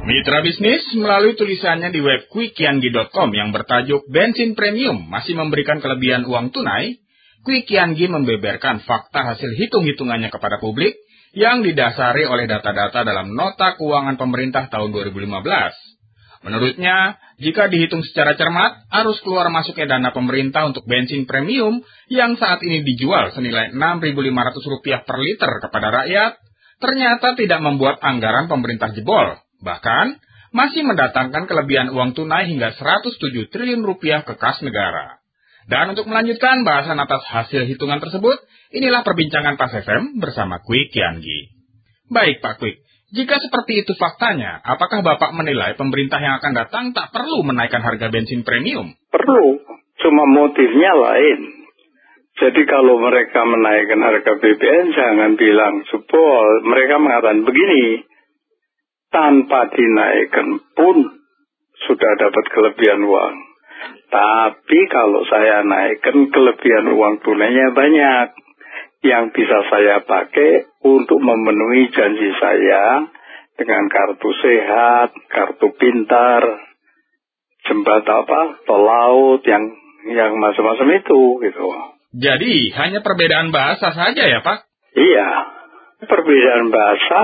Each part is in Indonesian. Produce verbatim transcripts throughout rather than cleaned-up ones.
Mitra bisnis melalui tulisannya di web kwikiangi dot com yang bertajuk Bensin Premium masih memberikan kelebihan uang tunai, Kwikiangi membeberkan fakta hasil hitung-hitungannya kepada publik yang didasari oleh data-data dalam Nota Keuangan Pemerintah tahun dua ribu lima belas. Menurutnya, jika dihitung secara cermat, arus keluar masuknya dana pemerintah untuk bensin premium yang saat ini dijual senilai enam ribu lima ratus rupiah per liter kepada rakyat, ternyata tidak membuat anggaran pemerintah jebol. Bahkan, masih mendatangkan kelebihan uang tunai hingga seratus tujuh triliun rupiah ke kas negara. Dan untuk melanjutkan bahasan atas hasil hitungan tersebut, inilah perbincangan Pas F M bersama Kwikiangi. Baik Pak Kwik, jika seperti itu faktanya, apakah Bapak menilai pemerintah yang akan datang tak perlu menaikkan harga bensin premium? Perlu, cuma motifnya lain. Jadi kalau mereka menaikkan harga B B M, jangan bilang jebol. Mereka mengatakan begini, tanpa dinaikkan pun sudah dapat kelebihan uang. Tapi kalau saya naikkan, kelebihan uang tunainya banyak yang bisa saya pakai untuk memenuhi janji saya dengan kartu sehat, kartu pintar, jembatan apa, tol laut, yang yang macam-macam itu gitu. Jadi hanya perbedaan bahasa saja ya Pak? Iya, perbedaan bahasa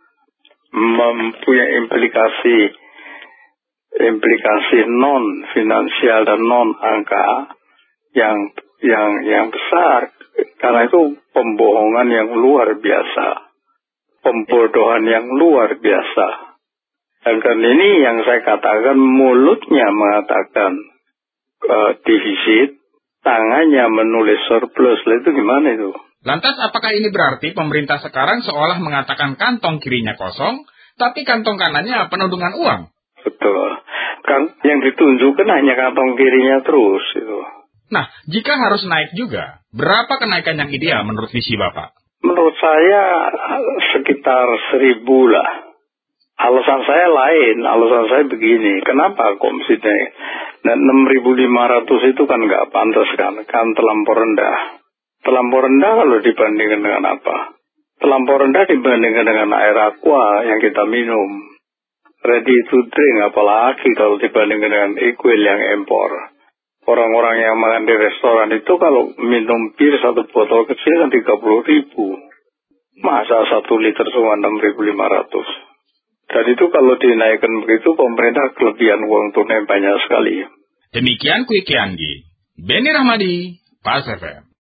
mempunyai implikasi implikasi non finansial dan non angka yang yang yang besar, karena itu pembohongan yang luar biasa, pembodohan yang luar biasa. Dan kan ini yang saya katakan, mulutnya mengatakan uh, defisit, tangannya menulis surplus. Itu gimana itu? Lantas apakah ini berarti pemerintah sekarang seolah mengatakan kantong kirinya kosong, tapi kantong kanannya penuh dengan uang? Betul. Kan yang ditunjukkan hanya kantong kirinya terus itu. Nah, jika harus naik juga, berapa kenaikan yang ideal menurut visi Bapak? Menurut saya sekitar seribu lah. Alasan saya lain, alasan saya begini. Kenapa kok mesti naik? Nah, enam ribu lima ratus itu kan nggak pantas kan, kan terlampau rendah. Terlampau rendah kalau dibandingkan dengan apa? Terlampau rendah dibandingkan dengan air aqua yang kita minum. Ready to drink, apalagi kalau dibandingkan dengan Equil yang impor. Orang-orang yang makan di restoran itu kalau minum bir satu botol kecil kan tiga puluh ribu. Masa satu liter cuma enam ribu lima ratus. Dan itu kalau dinaikkan begitu, pemerintah kelebihan uang tunai banyak sekali. Demikian Kwikiangi. Beni Rahmadi, Pas F M.